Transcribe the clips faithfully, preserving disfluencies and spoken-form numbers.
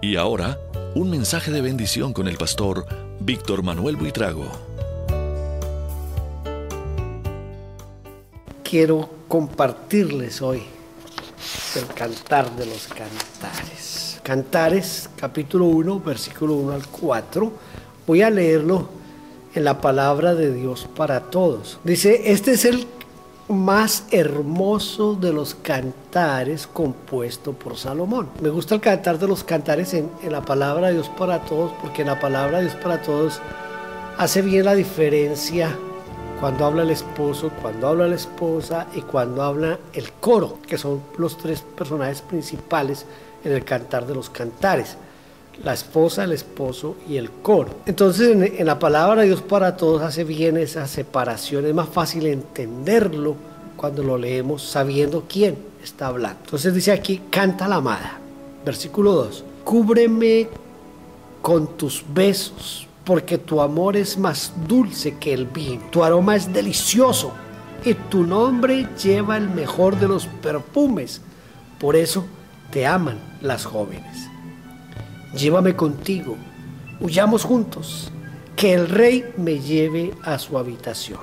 Y ahora, un mensaje de bendición con el pastor Víctor Manuel Buitrago. Quiero compartirles hoy el Cantar de los Cantares. Cantares, capítulo uno, versículo uno al cuatro. Voy a leerlo en la palabra de Dios para todos. Dice, este es el más hermoso de los cantares compuesto por Salomón. Me gusta el Cantar de los Cantares en, en la palabra de Dios para todos, porque en la palabra de Dios para todos hace bien la diferencia cuando habla el esposo, cuando habla la esposa y cuando habla el coro, que son los tres personajes principales en el Cantar de los Cantares: la esposa, el esposo y el coro. Entonces en, en la palabra de Dios para todos hace bien esa separación. Es más fácil entenderlo cuando lo leemos sabiendo quién está hablando. Entonces dice aquí, canta la amada. Versículo dos. Cúbreme con tus besos, porque tu amor es más dulce que el vino. Tu aroma es delicioso y tu nombre lleva el mejor de los perfumes. Por eso te aman las jóvenes. Llévame contigo, huyamos juntos, que el rey me lleve a su habitación.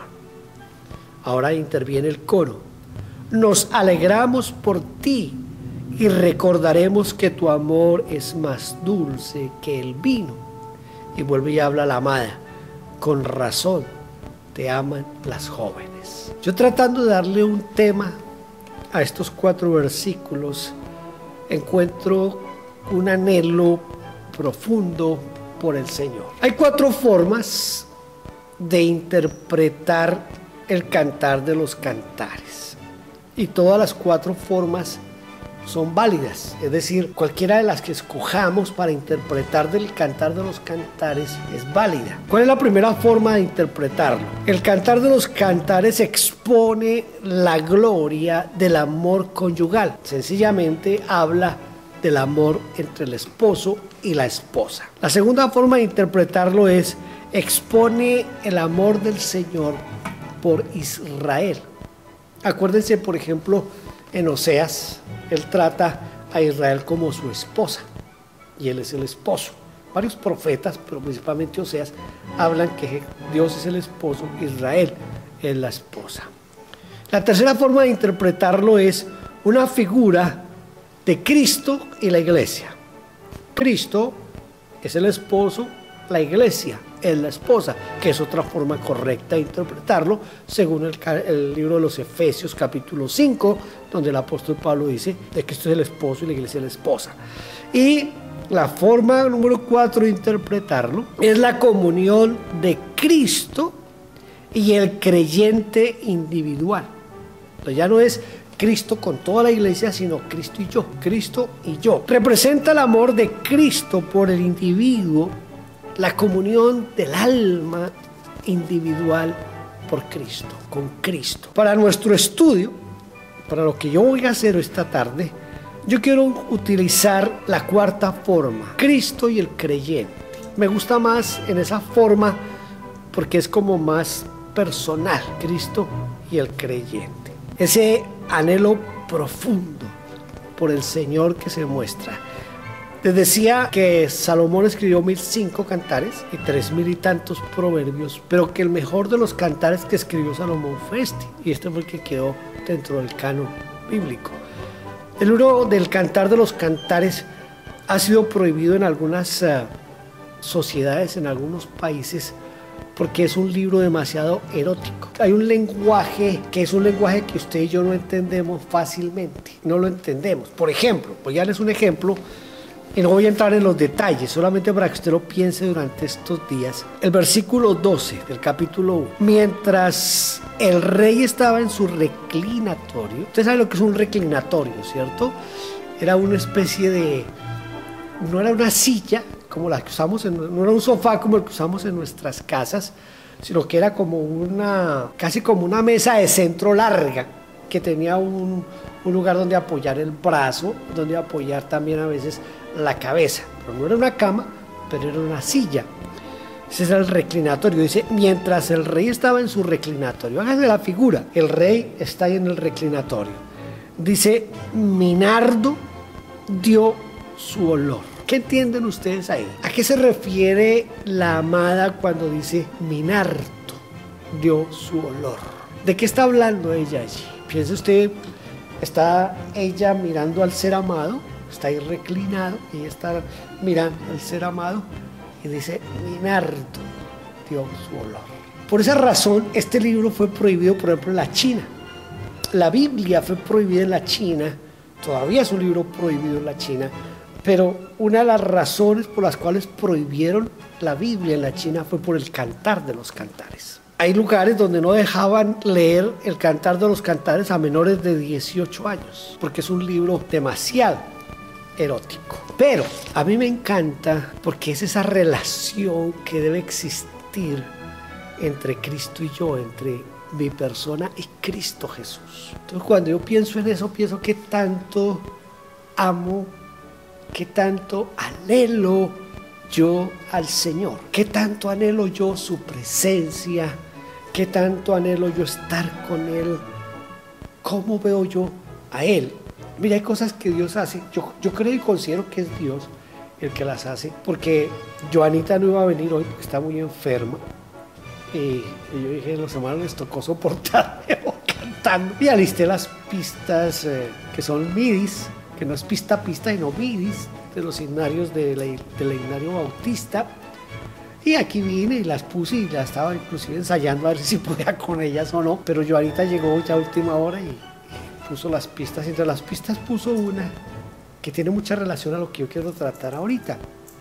Ahora interviene el coro. Nos alegramos por ti y recordaremos que tu amor es más dulce que el vino. Y vuelve y habla la amada. Con razón te aman las jóvenes. Yo tratando de darle un tema a estos cuatro versículos, encuentro un anhelo profundo por el Señor. Hay cuatro formas de interpretar el Cantar de los Cantares, y todas las cuatro formas son válidas, es decir, cualquiera de las que escojamos para interpretar del Cantar de los Cantares es válida. ¿Cuál es la primera forma de interpretarlo? El Cantar de los Cantares expone la gloria del amor conyugal. Sencillamente habla del amor entre el esposo y la esposa. La segunda forma de interpretarlo es expone el amor del Señor por Israel. Acuérdense, por ejemplo, en Oseas, él trata a Israel como su esposa y él es el esposo. Varios profetas, pero principalmente Oseas, hablan que Dios es el esposo, Israel es la esposa. La tercera forma de interpretarlo es una figura de Cristo y la iglesia. Cristo es el esposo, la iglesia es la esposa, que es otra forma correcta de interpretarlo, según el, el libro de los Efesios, capítulo cinco, donde el apóstol Pablo dice de que Cristo es el esposo y la iglesia es la esposa. Y la forma número cuatro de interpretarlo es la comunión de Cristo y el creyente individual. Entonces ya no es Cristo con toda la iglesia, sino Cristo y yo, Cristo y yo. Representa el amor de Cristo por el individuo, la comunión del alma individual por Cristo, con Cristo. Para nuestro estudio, para lo que yo voy a hacer esta tarde, yo quiero utilizar la cuarta forma, Cristo y el creyente. Me gusta más en esa forma porque es como más personal, Cristo y el creyente. Ese anhelo profundo por el Señor que se muestra. Les decía que Salomón escribió mil cinco cantares y tres mil y tantos proverbios, pero que el mejor de los cantares que escribió Salomón fue este, y este fue el que quedó dentro del canon bíblico. El libro del Cantar de los Cantares ha sido prohibido en algunas uh, sociedades, en algunos países, porque es un libro demasiado erótico. Hay un lenguaje que es un lenguaje que usted y yo no entendemos fácilmente, no lo entendemos. Por ejemplo, voy a darles un ejemplo y no voy a entrar en los detalles, solamente para que usted lo piense durante estos días. El versículo doce del capítulo uno. Mientras el rey estaba en su reclinatorio, usted sabe lo que es un reclinatorio, ¿cierto? Era una especie de, no era una silla como la que usamos, en, no era un sofá como el que usamos en nuestras casas, sino que era como una, casi como una mesa de centro larga, que tenía un, un lugar donde apoyar el brazo, donde apoyar también a veces la cabeza, pero no era una cama, pero era una silla. Ese era el reclinatorio. Dice, mientras el rey estaba en su reclinatorio, hágase la figura, el rey está ahí en el reclinatorio. Dice, mi nardo dio su olor. ¿Qué entienden ustedes ahí? ¿A qué se refiere la amada cuando dice mi nardo dio su olor? ¿De qué está hablando ella allí? Piense usted, está ella mirando al ser amado, está ahí reclinado y está mirando al ser amado y dice mi nardo dio su olor. Por esa razón, este libro fue prohibido, por ejemplo, en la China. La Biblia fue prohibida en la China, todavía es un libro prohibido en la China, pero una de las razones por las cuales prohibieron la Biblia en la China fue por el Cantar de los Cantares. Hay lugares donde no dejaban leer el Cantar de los Cantares a menores de dieciocho años, porque es un libro demasiado erótico. Pero a mí me encanta porque es esa relación que debe existir entre Cristo y yo, entre mi persona y Cristo Jesús. Entonces, cuando yo pienso en eso, pienso que tanto amo, que tanto anhelo yo al Señor, que tanto anhelo yo su presencia, que tanto anhelo yo estar con Él. ¿Cómo veo yo a Él? Mira, hay cosas que Dios hace. Yo, yo creo y considero que es Dios el que las hace, porque Joanita no iba a venir hoy porque está muy enferma. Y, y yo dije, los hermanos les tocó soportarme cantando. Y alisté las pistas eh, que son midis, que no es pista a pista, sino midis, de los himnarios de la, del himnario bautista. Y aquí vine y las puse y las estaba inclusive ensayando a ver si podía con ellas o no. Pero Joanita llegó ya a última hora y, y puso las pistas. Entre las pistas puso una que tiene mucha relación a lo que yo quiero tratar ahorita.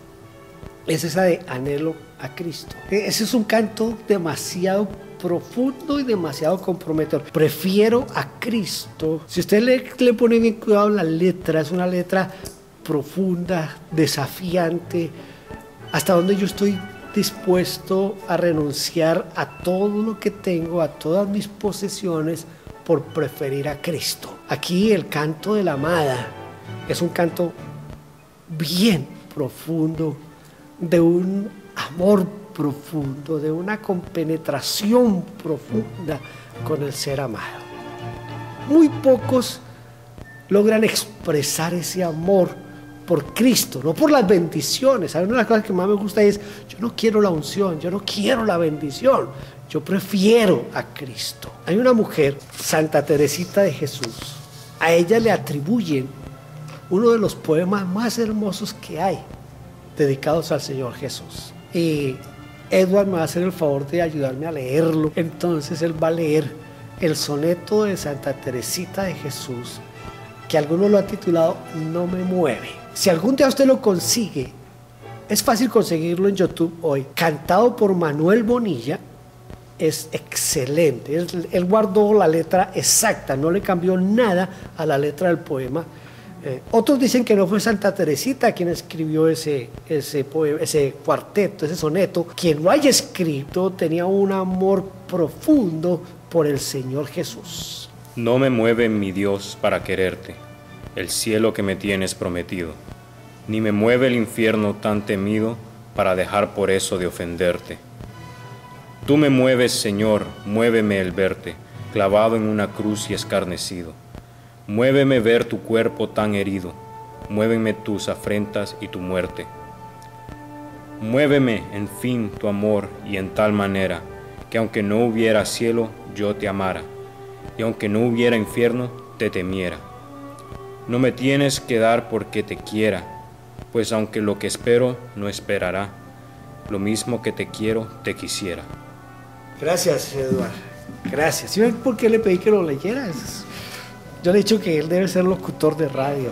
Es esa de anhelo a Cristo. Ese es un canto demasiado profundo y demasiado comprometedor. Prefiero a Cristo. Si usted le, le pone bien cuidado a la letra, es una letra profunda, desafiante, hasta donde yo estoy dispuesto a renunciar a todo lo que tengo, a todas mis posesiones, por preferir a Cristo. Aquí el canto de la amada es un canto bien profundo, de un amor profundo, de una compenetración profunda con el ser amado. Muy pocos logran expresar ese amor por Cristo, no por las bendiciones. Una de las cosas que más me gusta es, yo no quiero la unción, yo no quiero la bendición, yo prefiero a Cristo. Hay una mujer, Santa Teresita de Jesús, a ella le atribuyen uno de los poemas más hermosos que hay, dedicados al Señor Jesús. Y Edward me va a hacer el favor de ayudarme a leerlo. Entonces él va a leer el soneto de Santa Teresita de Jesús, que algunos lo han titulado No me mueve. Si algún día usted lo consigue, es fácil conseguirlo en YouTube hoy, cantado por Manuel Bonilla. Es excelente. Él, él guardó la letra exacta, no le cambió nada a la letra del poema. Eh, otros dicen que no fue Santa Teresita quien escribió ese, ese, poema, ese cuarteto, ese soneto. Quien lo haya escrito tenía un amor profundo por el Señor Jesús. No me mueve mi Dios para quererte, el cielo que me tienes prometido, ni me mueve el infierno tan temido para dejar por eso de ofenderte. Tú me mueves, Señor, muéveme el verte, clavado en una cruz y escarnecido. Muéveme ver tu cuerpo tan herido, muéveme tus afrentas y tu muerte. Muéveme, en fin, tu amor y en tal manera, que aunque no hubiera cielo, yo te amara, y aunque no hubiera infierno, te temiera. No me tienes que dar porque te quiera, pues aunque lo que espero no esperará, lo mismo que te quiero, te quisiera. Gracias, Eduardo. Gracias. ¿Sí ven por qué le pedí que lo leyeras? Yo le he dicho que él debe ser locutor de radio.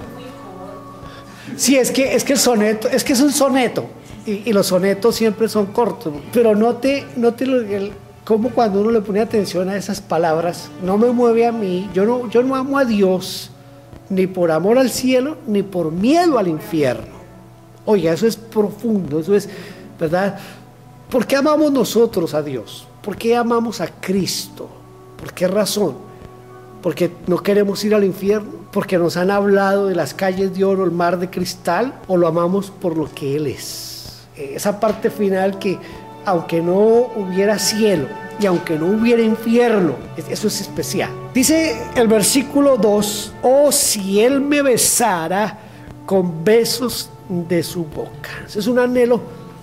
Sí, es que, es que el soneto, es que es un soneto, y, y los sonetos siempre son cortos, pero note, note lo, el, cómo cuando uno le pone atención a esas palabras, no me mueve a mí, yo no, yo no amo a Dios, ni por amor al cielo, ni por miedo al infierno. Oiga, eso es profundo, eso es, ¿verdad? ¿Por qué amamos nosotros a Dios? ¿Por qué amamos a Cristo? ¿Por qué razón? ¿Porque no queremos ir al infierno? ¿Porque nos han hablado de las calles de oro, el mar de cristal? ¿O lo amamos por lo que Él es? Esa parte final que, aunque no hubiera cielo y aunque no hubiera infierno, eso es especial. Dice el versículo dos, oh, si Él me besara con besos de su boca. Ese es un anhelo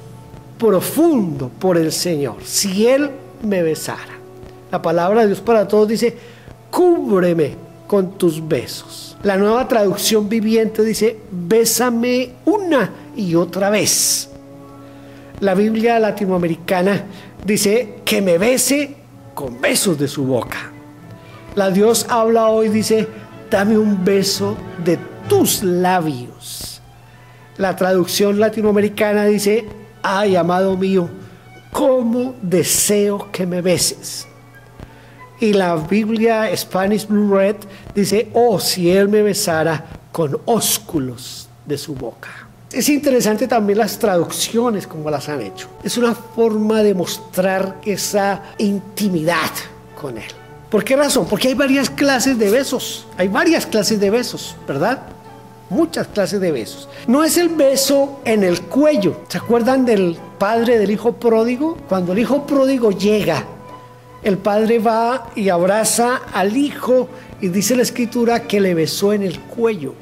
profundo por el Señor. Si Él me besara. La palabra de Dios para todos dice, cúbreme con tus besos. La Nueva Traducción Viviente dice, bésame una y otra vez. La Biblia latinoamericana dice, que me bese con besos de su boca. La Dios habla hoy, dice, dame un beso de tus labios. La traducción latinoamericana dice, ay, amado mío, cómo deseo que me beses. Y la Biblia Spanish Blue Red dice, oh, si Él me besara con ósculos de su boca. Es interesante también las traducciones como las han hecho. Es una forma de mostrar esa intimidad con Él. ¿Por qué razón? Porque hay varias clases de besos. Hay varias clases de besos, ¿verdad? Muchas clases de besos. No es el beso en el cuello. ¿Se acuerdan del padre del hijo pródigo? Cuando el hijo pródigo llega, el padre va y abraza al hijo y dice la escritura que le besó en el cuello.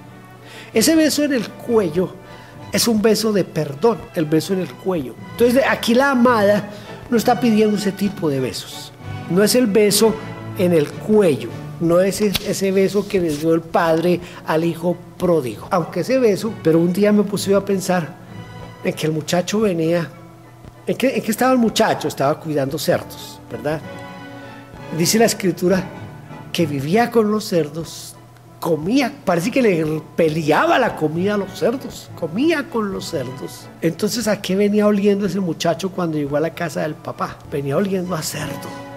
Ese beso en el cuello es un beso de perdón, el beso en el cuello. Entonces aquí la amada no está pidiendo ese tipo de besos. No es el beso en el cuello, no es ese beso que le dio el padre al hijo pródigo. Aunque ese beso, pero un día me puse a pensar en que el muchacho venía, ¿en qué, en qué estaba el muchacho? Estaba cuidando cerdos, ¿verdad? Dice la escritura que vivía con los cerdos, comía, parece que le peleaba la comida a los cerdos, comía con los cerdos. Entonces, ¿a qué venía oliendo ese muchacho cuando llegó a la casa del papá? Venía oliendo a cerdo.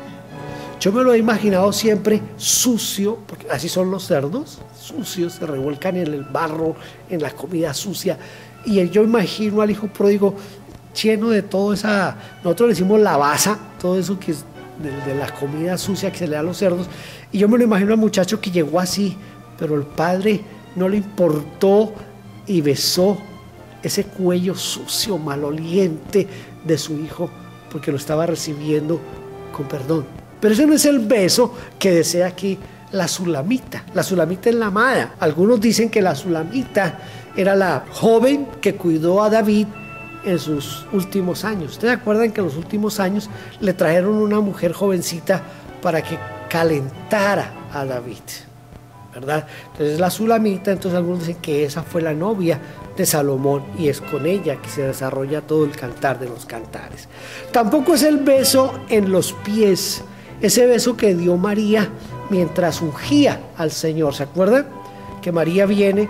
Yo me lo he imaginado siempre sucio, porque así son los cerdos, sucios, se revuelcan en el barro, en la comida sucia. Y yo imagino al hijo pródigo lleno de toda esa, nosotros le decimos la baza, todo eso que es de, de la comida sucia que se le da a los cerdos. Y yo me lo imagino al muchacho que llegó así, pero el padre no le importó y besó ese cuello sucio, maloliente de su hijo, porque lo estaba recibiendo con perdón. Pero ese no es el beso que desea aquí la Sulamita. La Sulamita es la amada. Algunos dicen que la Sulamita era la joven que cuidó a David en sus últimos años. ¿Ustedes se acuerdan que en los últimos años le trajeron una mujer jovencita para que calentara a David? ¿Verdad? Entonces la Sulamita, entonces algunos dicen que esa fue la novia de Salomón y es con ella que se desarrolla todo el cantar de los cantares. Tampoco es el beso en los pies, ese beso que dio María mientras ungía al Señor. ¿Se acuerdan? Que María viene,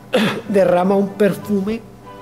derrama un perfume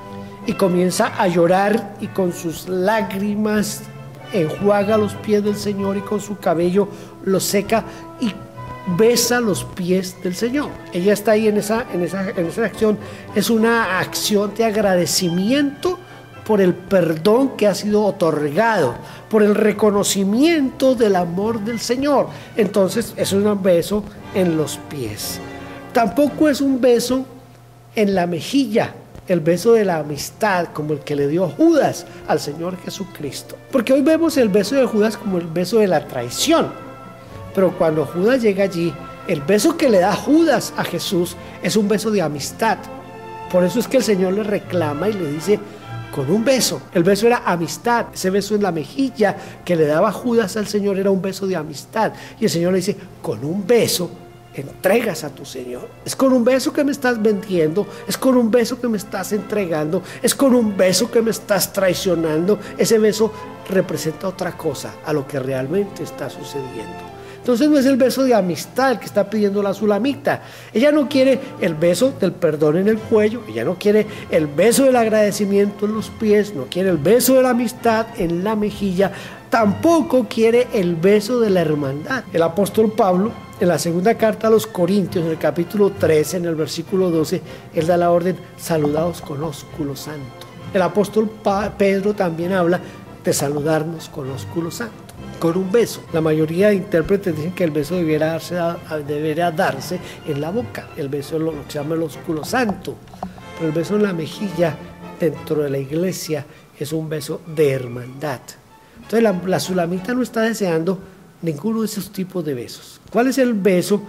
y comienza a llorar y con sus lágrimas enjuaga los pies del Señor y con su cabello los seca y besa los pies del Señor. Ella está ahí en esa, en esa, en esa acción. Es una acción de agradecimiento por el perdón que ha sido otorgado, por el reconocimiento del amor del Señor. Entonces, es un beso en los pies. Tampoco es un beso en la mejilla, el beso de la amistad, como el que le dio Judas al Señor Jesucristo. Porque hoy vemos el beso de Judas como el beso de la traición. Pero cuando Judas llega allí, el beso que le da Judas a Jesús es un beso de amistad. Por eso es que el Señor le reclama y le dice, con un beso. El beso era amistad. Ese beso en la mejilla que le daba Judas al Señor era un beso de amistad. Y el Señor le dice, con un beso entregas a tu Señor. Es con un beso que me estás vendiendo, es con un beso que me estás entregando, es con un beso que me estás traicionando. Ese beso representa otra cosa a lo que realmente está sucediendo. Entonces no es el beso de amistad el que está pidiendo la Sulamita. Ella no quiere el beso del perdón en el cuello, ella no quiere el beso del agradecimiento en los pies, no quiere el beso de la amistad en la mejilla, tampoco quiere el beso de la hermandad. El apóstol Pablo, en la segunda carta a los Corintios, en el capítulo trece, en el versículo doce, él da la orden, saludaos con ósculo santo. El apóstol Pedro también habla de saludarnos con ósculo santo, con un beso. La mayoría de intérpretes dicen que el beso debiera darse, debería darse en la boca. El beso es lo que se llama el ósculo santo. Pero el beso en la mejilla dentro de la iglesia es un beso de hermandad. Entonces la, la Sulamita no está deseando ninguno de esos tipos de besos. ¿Cuál es el beso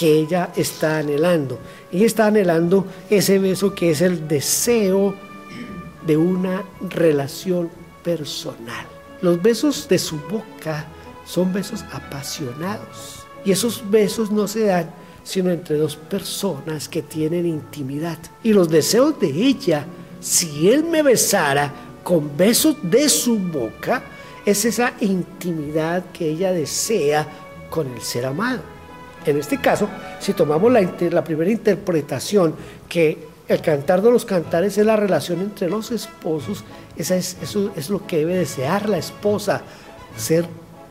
que ella está anhelando. Ella está anhelando ese beso que es el deseo de una relación personal. Los besos de su boca son besos apasionados. Y esos besos no se dan sino entre dos personas que tienen intimidad. Y los deseos de ella, si él me besara con besos de su boca, es esa intimidad que ella desea con el ser amado. En este caso, si tomamos la, la primera interpretación, que el cantar de los cantares es la relación entre los esposos, esa es, eso es lo que debe desear la esposa, ser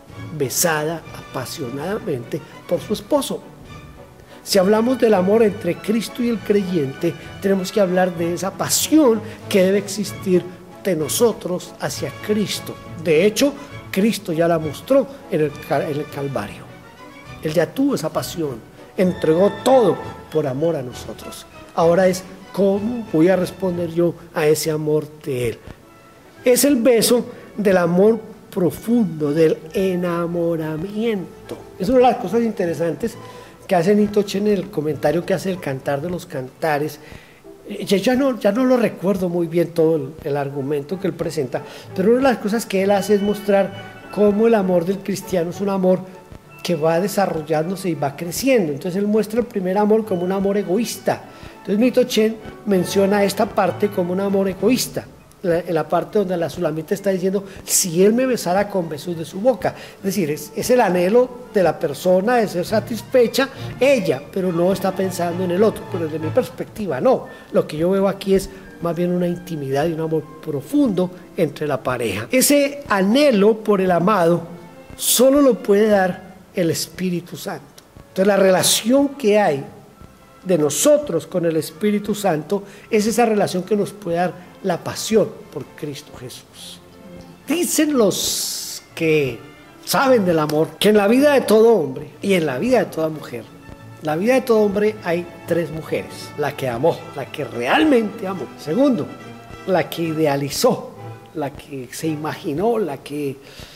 besada apasionadamente por su esposo. Si hablamos del amor entre Cristo y el creyente, tenemos que hablar de esa pasión que debe existir de nosotros hacia Cristo. De hecho, Cristo ya la mostró en el, en el Calvario. Él ya tuvo esa pasión, entregó todo por amor a nosotros. Ahora es cómo voy a responder yo a ese amor de Él. Es el beso del amor profundo, del enamoramiento. Es una de las cosas interesantes que hace Nitoche en el comentario que hace el Cantar de los Cantares. Yo ya no, ya no lo recuerdo muy bien todo el, el argumento que él presenta, pero una de las cosas que él hace es mostrar cómo el amor del cristiano es un amor que va desarrollándose y va creciendo. Entonces él muestra el primer amor como un amor egoísta. Entonces Nitoche menciona esta parte como un amor egoísta, la, en la parte donde la Sulamita está diciendo, si él me besara con besos de su boca. Es decir, es, es el anhelo de la persona de ser satisfecha ella, pero no está pensando en el otro. Pero desde mi perspectiva no, lo que yo veo aquí es más bien una intimidad y un amor profundo entre la pareja. Ese anhelo por el amado solo lo puede dar el Espíritu Santo. Entonces la relación que hay de nosotros con el Espíritu Santo es esa relación que nos puede dar la pasión por Cristo Jesús. Dicen los que saben del amor que en la vida de todo hombre y en la vida de toda mujer, la vida de todo hombre hay tres mujeres: la que amó, la que realmente amó; segundo, la que idealizó, la que se imaginó, la que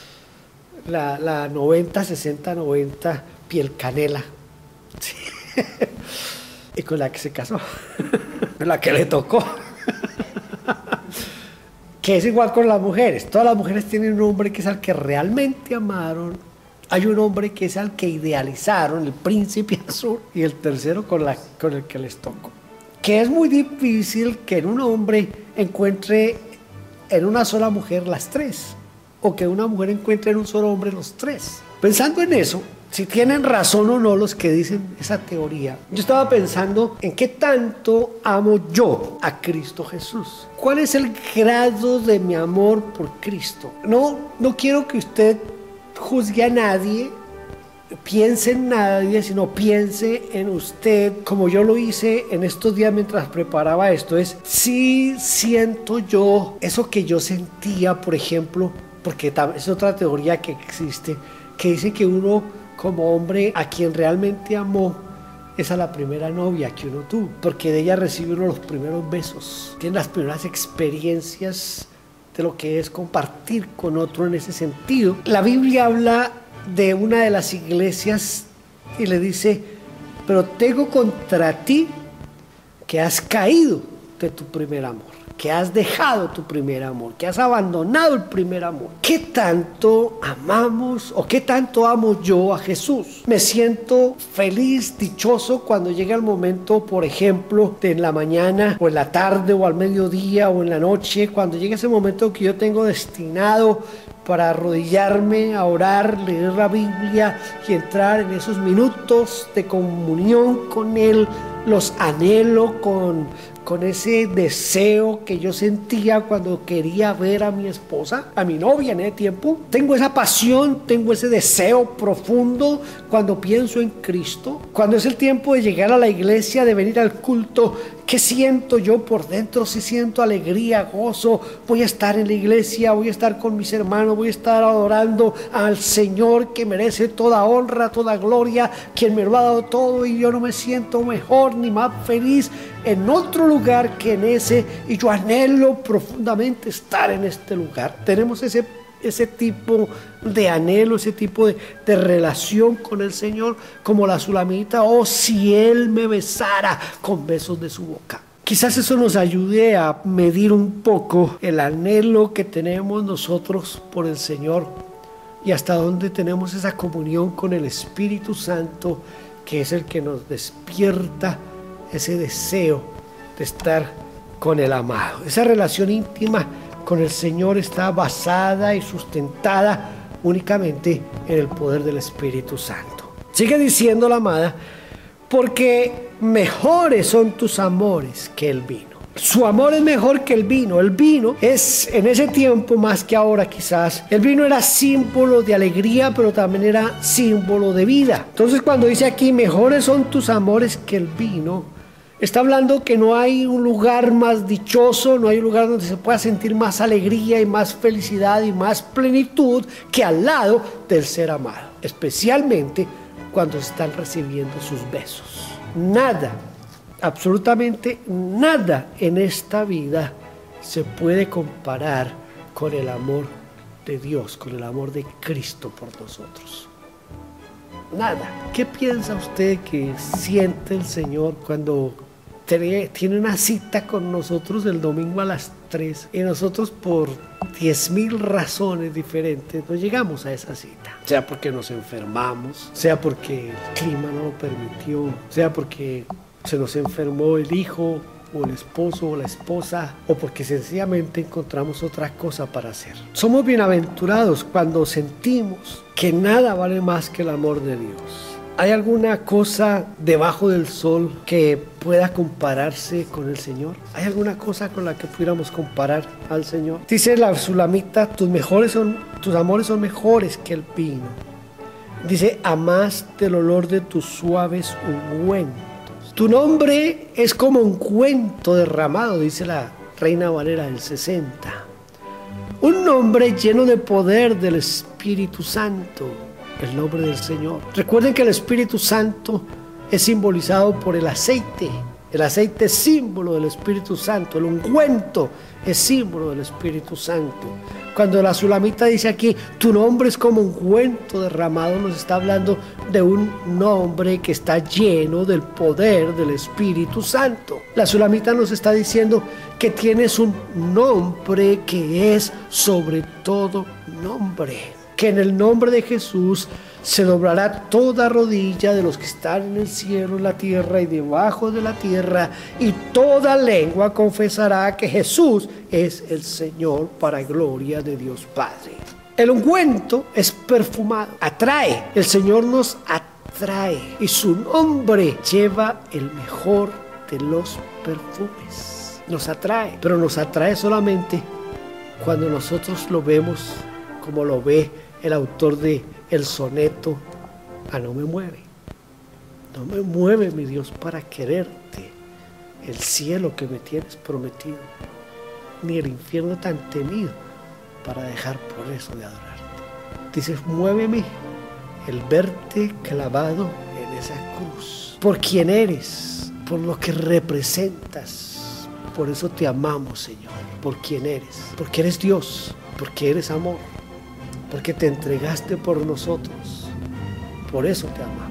la, la noventa, sesenta, noventa piel canela, sí. Y con la que se casó, la que le tocó. Que es igual con las mujeres. Todas las mujeres tienen un hombre que es al que realmente amaron. Hay un hombre que es al que idealizaron, el príncipe azul. Y el tercero con, la, con el que les tocó. Que es muy difícil que en un hombre encuentre en una sola mujer las tres. O que una mujer encuentre en un solo hombre los tres. Pensando en eso, si tienen razón o no los que dicen esa teoría, yo estaba pensando en qué tanto amo yo a Cristo Jesús. ¿Cuál es el grado de mi amor por Cristo? No, no quiero que usted juzgue a nadie, piense en nadie, sino piense en usted, como yo lo hice en estos días mientras preparaba esto. Es, sí siento yo eso que yo sentía, por ejemplo, porque es otra teoría que existe, que dice que uno como hombre a quien realmente amó es a la primera novia que uno tuvo, porque de ella recibe uno los primeros besos, tiene las primeras experiencias de lo que es compartir con otro en ese sentido. La Biblia habla de una de las iglesias y le dice, pero tengo contra ti que has caído de tu primer amor, que has dejado tu primer amor, que has abandonado el primer amor. ¿Qué tanto amamos o qué tanto amo yo a Jesús? Me siento feliz, dichoso cuando llega el momento, por ejemplo, de en la mañana o en la tarde o al mediodía o en la noche, cuando llega ese momento que yo tengo destinado para arrodillarme a orar, leer la Biblia y entrar en esos minutos de comunión con Él. Los anhelo con, con ese deseo que yo sentía cuando quería ver a mi esposa, a mi novia en ese tiempo. Tengo esa pasión, tengo ese deseo profundo cuando pienso en Cristo. Cuando es el tiempo de llegar a la iglesia, de venir al culto, ¿qué siento yo por dentro? Si siento alegría, gozo, voy a estar en la iglesia, voy a estar con mis hermanos, voy a estar adorando al Señor que merece toda honra, toda gloria, quien me lo ha dado todo, y yo no me siento mejor ni más feliz en otro lugar que en ese, y yo anhelo profundamente estar en este lugar. Tenemos ese ese tipo de anhelo, ese tipo de, de relación con el Señor, como la Sulamita? Oh, si Él me besara con besos de su boca. Quizás eso nos ayude a medir un poco el anhelo que tenemos nosotros por el Señor y hasta dónde tenemos esa comunión con el Espíritu Santo, que es el que nos despierta ese deseo de estar con el amado. Esa relación íntima con el Señor está basada y sustentada únicamente en el poder del Espíritu Santo. Sigue diciendo la amada, porque mejores son tus amores que el vino. Su amor es mejor que el vino. El vino es, en ese tiempo más que ahora quizás, el vino era símbolo de alegría, pero también era símbolo de vida. Entonces cuando dice aquí, mejores son tus amores que el vino, está hablando que no hay un lugar más dichoso, no hay un lugar donde se pueda sentir más alegría y más felicidad y más plenitud que al lado del ser amado, especialmente cuando se están recibiendo sus besos. Nada, absolutamente nada en esta vida se puede comparar con el amor de Dios, con el amor de Cristo por nosotros. Nada. ¿Qué piensa usted que siente el Señor cuando tiene una cita con nosotros el domingo a las tres y nosotros por diez mil razones diferentes no llegamos a esa cita? Sea porque nos enfermamos, sea porque el clima no lo permitió, sea porque se nos enfermó el hijo o el esposo o la esposa, o porque sencillamente encontramos otra cosa para hacer. Somos bienaventurados cuando sentimos que nada vale más que el amor de Dios. ¿Hay alguna cosa debajo del sol que pueda compararse con el Señor? ¿Hay alguna cosa con la que pudiéramos comparar al Señor? Dice la Sulamita, tus mejores son, tus amores son mejores que el vino. Dice, amaste el olor de tus suaves ungüentos. Tu nombre es como un ungüento derramado, dice la Reina Valera del sesenta. Un nombre lleno de poder del Espíritu Santo. El nombre del Señor. Recuerden que el Espíritu Santo es simbolizado por el aceite. El aceite es símbolo del Espíritu Santo. El ungüento es símbolo del Espíritu Santo. Cuando la Sulamita dice aquí, tu nombre es como un ungüento derramado, nos está hablando de un nombre que está lleno del poder del Espíritu Santo. La Sulamita nos está diciendo que tienes un nombre que es sobre todo nombre. Que en el nombre de Jesús se doblará toda rodilla de los que están en el cielo, en la tierra y debajo de la tierra, y toda lengua confesará que Jesús es el Señor, para gloria de Dios Padre. El ungüento es perfumado, atrae, el Señor nos atrae, y su nombre lleva el mejor de los perfumes. Nos atrae, pero nos atrae solamente cuando nosotros lo vemos como lo ve el autor de el soneto a No me mueve. No me mueve, mi Dios, para quererte, el cielo que me tienes prometido, ni el infierno tan temido para dejar por eso de adorarte. Dices, muéveme el verte clavado en esa cruz, por quien eres, por lo que representas. Por eso te amamos, Señor, por quien eres, porque eres Dios, porque eres amor, porque te entregaste por nosotros, por eso te amamos.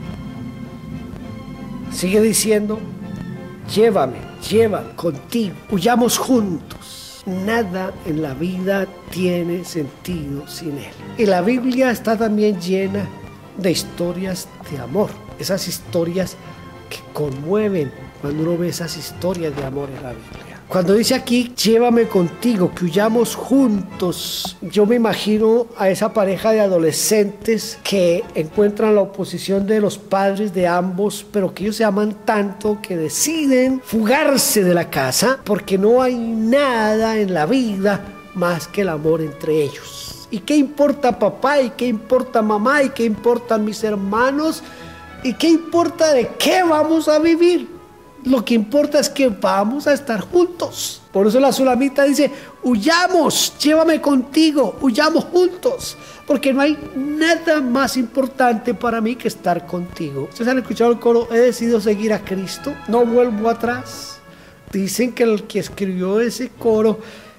Sigue diciendo, llévame, llévame contigo, huyamos juntos. Nada en la vida tiene sentido sin Él. Y la Biblia está también llena de historias de amor, esas historias que conmueven cuando uno ve esas historias de amor en la Biblia. Cuando dice aquí, llévame contigo, que huyamos juntos, yo me imagino a esa pareja de adolescentes que encuentran la oposición de los padres de ambos, pero que ellos se aman tanto que deciden fugarse de la casa porque no hay nada en la vida más que el amor entre ellos. ¿Y qué importa papá? ¿Y qué importa mamá? ¿Y qué importan mis hermanos? ¿Y qué importa de qué vamos a vivir? Lo que importa es que vamos a estar juntos. Por eso la Sulamita dice, huyamos, llévame contigo, huyamos juntos, porque no hay nada más importante para mí que estar contigo. ¿Ustedes han escuchado el coro? He decidido seguir a Cristo, no vuelvo atrás. Dicen que el que escribió ese coro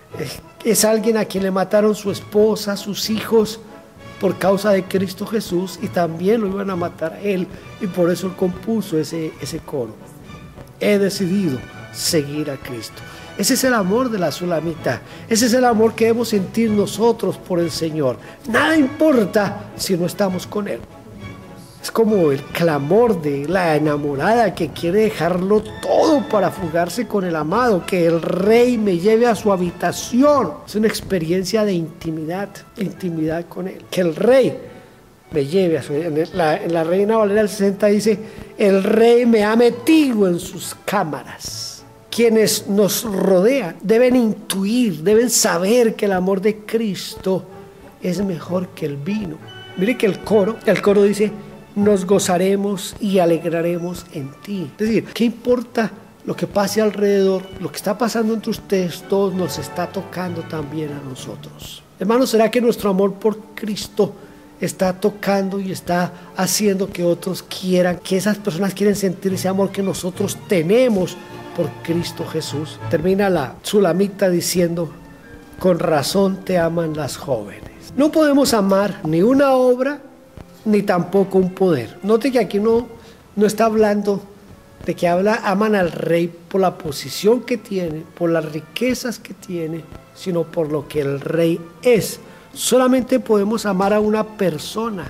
Es alguien a quien le mataron su esposa, sus hijos, por causa de Cristo Jesús, y también lo iban a matar a él, y por eso él compuso ese, ese coro. He decidido seguir a Cristo. Ese es el amor de la Sulamita. Ese es el amor que debemos sentir nosotros por el Señor. Nada importa si no estamos con Él. Es como el clamor de la enamorada que quiere dejarlo todo para fugarse con el amado, que el rey me lleve a su habitación. Es una experiencia de intimidad, intimidad con Él. Que el rey me lleve a su... En la, en la Reina Valera del sesenta dice, el rey me ha metido en sus cámaras. Quienes nos rodean deben intuir, deben saber que el amor de Cristo es mejor que el vino. Mire que el coro, el coro dice, nos gozaremos y alegraremos en ti. Es decir, ¿qué importa lo que pase alrededor? Lo que está pasando entre ustedes, todos nos está tocando también a nosotros. Hermanos, ¿será que nuestro amor por Cristo está tocando y está haciendo que otros quieran, que esas personas quieren sentir ese amor que nosotros tenemos por Cristo Jesús? Termina la Sulamita diciendo, con razón te aman las jóvenes. No podemos amar ni una obra, ni tampoco un poder. Note que aquí no, no está hablando de que habla, aman al rey por la posición que tiene, por las riquezas que tiene, sino por lo que el rey es. Solamente podemos amar a una persona,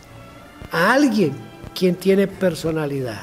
a alguien quien tiene personalidad.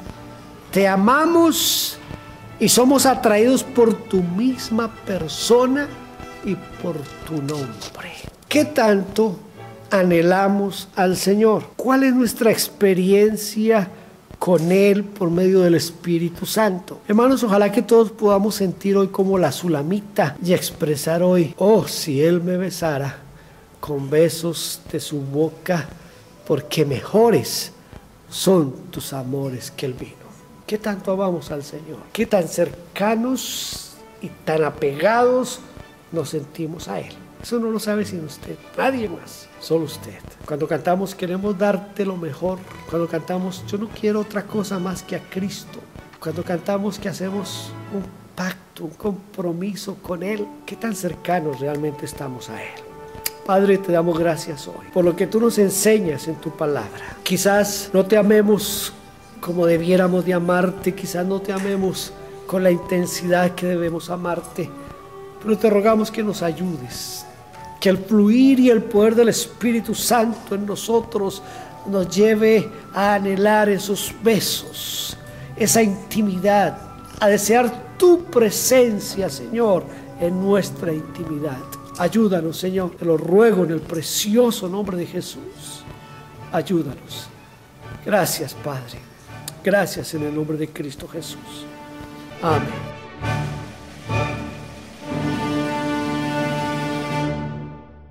Te amamos y somos atraídos por tu misma persona y por tu nombre. ¿Qué tanto anhelamos al Señor? ¿Cuál es nuestra experiencia con Él por medio del Espíritu Santo? Hermanos, ojalá que todos podamos sentir hoy como la Sulamita y expresar hoy, oh, si Él me besara con besos de su boca, porque mejores son tus amores que el vino. ¿Qué tanto amamos al Señor? ¿Qué tan cercanos y tan apegados nos sentimos a Él? Eso no lo sabe sino usted, nadie más, solo usted. Cuando cantamos queremos darte lo mejor, cuando cantamos yo no quiero otra cosa más que a Cristo, cuando cantamos que hacemos un pacto, un compromiso con Él, ¿qué tan cercanos realmente estamos a Él? Padre, te damos gracias hoy por lo que tú nos enseñas en tu palabra. Quizás no te amemos como debiéramos de amarte, quizás no te amemos con la intensidad que debemos amarte, pero te rogamos que nos ayudes, que el fluir y el poder del Espíritu Santo en nosotros nos lleve a anhelar esos besos, esa intimidad, a desear tu presencia, Señor, en nuestra intimidad. Ayúdanos, Señor, te lo ruego en el precioso nombre de Jesús. Ayúdanos. Gracias, Padre. Gracias en el nombre de Cristo Jesús. Amén.